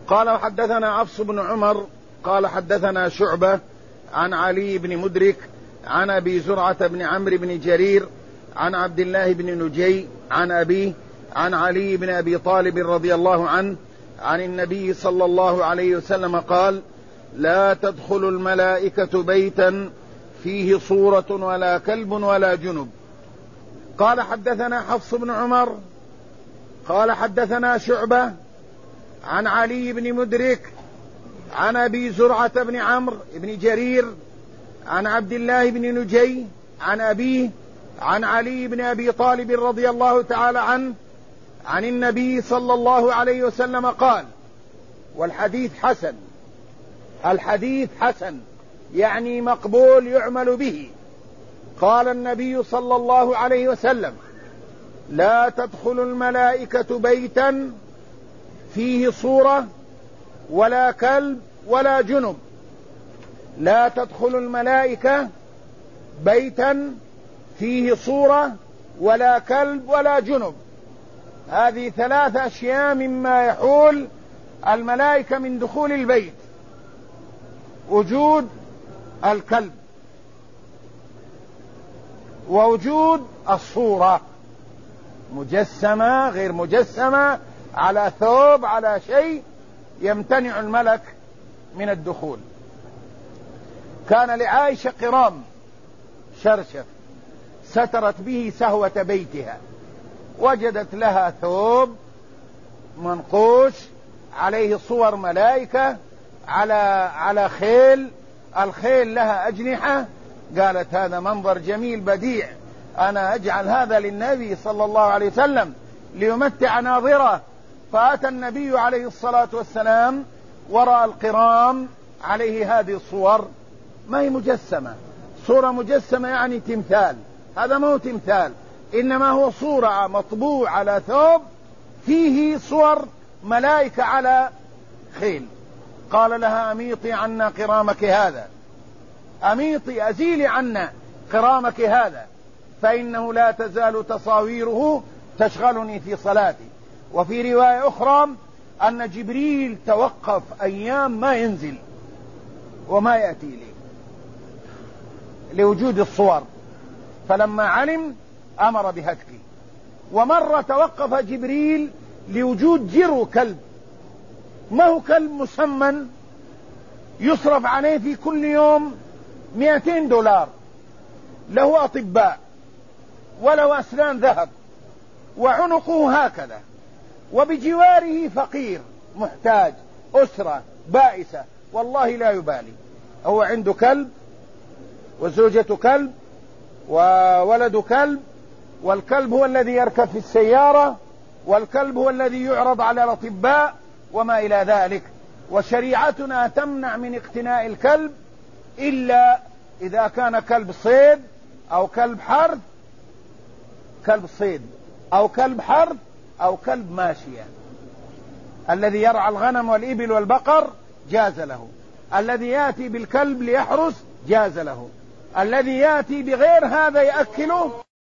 قال وحدثنا حفص بن عمر قال حدثنا شعبة عن علي بن مدرك عن أبي زرعة بن عمرو بن جرير عن عبد الله بن نجي عن أبيه عن علي بن أبي طالب رضي الله عنه عن النبي صلى الله عليه وسلم قال: لا تدخل الملائكة بيتا فيه صورة ولا كلب ولا جنب. قال حدثنا حفص بن عمر قال حدثنا شعبة عن علي بن مدرك عن أبي زرعة بن عمرو بن جرير عن عبد الله بن نجي عن أبيه عن علي بن أبي طالب رضي الله تعالى عنه عن النبي صلى الله عليه وسلم قال، والحديث حسن، الحديث حسن يعني مقبول يعمل به. قال النبي صلى الله عليه وسلم: لا تدخل الملائكة بيتا فيه صورة ولا كلب ولا جنب. لا تدخل الملائكة بيتا فيه صورة ولا كلب ولا جنب. هذه 3 أشياء مما يحول الملائكة من دخول البيت: وجود الكلب، ووجود الصورة مجسمة غير مجسمة، على ثوب على شيء، يمتنع الملك من الدخول. كان لعائشة قرام شرشف سترت به سهوة بيتها، وجدت لها ثوب منقوش عليه صور ملائكة على خيل، الخيل لها أجنحة. قالت: هذا منظر جميل بديع، أنا أجعل هذا للنبي صلى الله عليه وسلم ليمتع ناظره. فأتى النبي عليه الصلاة والسلام ورأى القرام عليه هذه الصور، ما هي مجسمة. صورة مجسمة يعني تمثال، هذا ما هو تمثال، إنما هو صورة مطبوع على ثوب فيه صور ملائكة على خيل. قال لها: أميطي عنا قرامك هذا، أميطي أزيلي عنا قرامك هذا، فإنه لا تزال تصاويره تشغلني في صلاتي. وفي رواية أخرى أن جبريل توقف أيام ما ينزل وما يأتي لي لوجود الصور، فلما علم أمر بهتكه. ومرة توقف جبريل لوجود جرو كلب، ما هو كلب مسمن يصرف عليه في كل يوم $200، له أطباء وله أسنان ذهب وعنقه هكذا، وبجواره فقير محتاج، أسرة بائسة، والله لا يبالي. هو عنده كلب وزوجة كلب وولد كلب، والكلب هو الذي يركب في السيارة، والكلب هو الذي يعرض على الأطباء وما إلى ذلك. وشريعتنا تمنع من اقتناء الكلب إلا إذا كان كلب صيد أو كلب حرث، كلب صيد أو كلب حرث أو كلب ماشية. الذي يرعى الغنم والإبل والبقر جاز له، الذي يأتي بالكلب ليحرس جاز له، الذي يأتي بغير هذا يأكله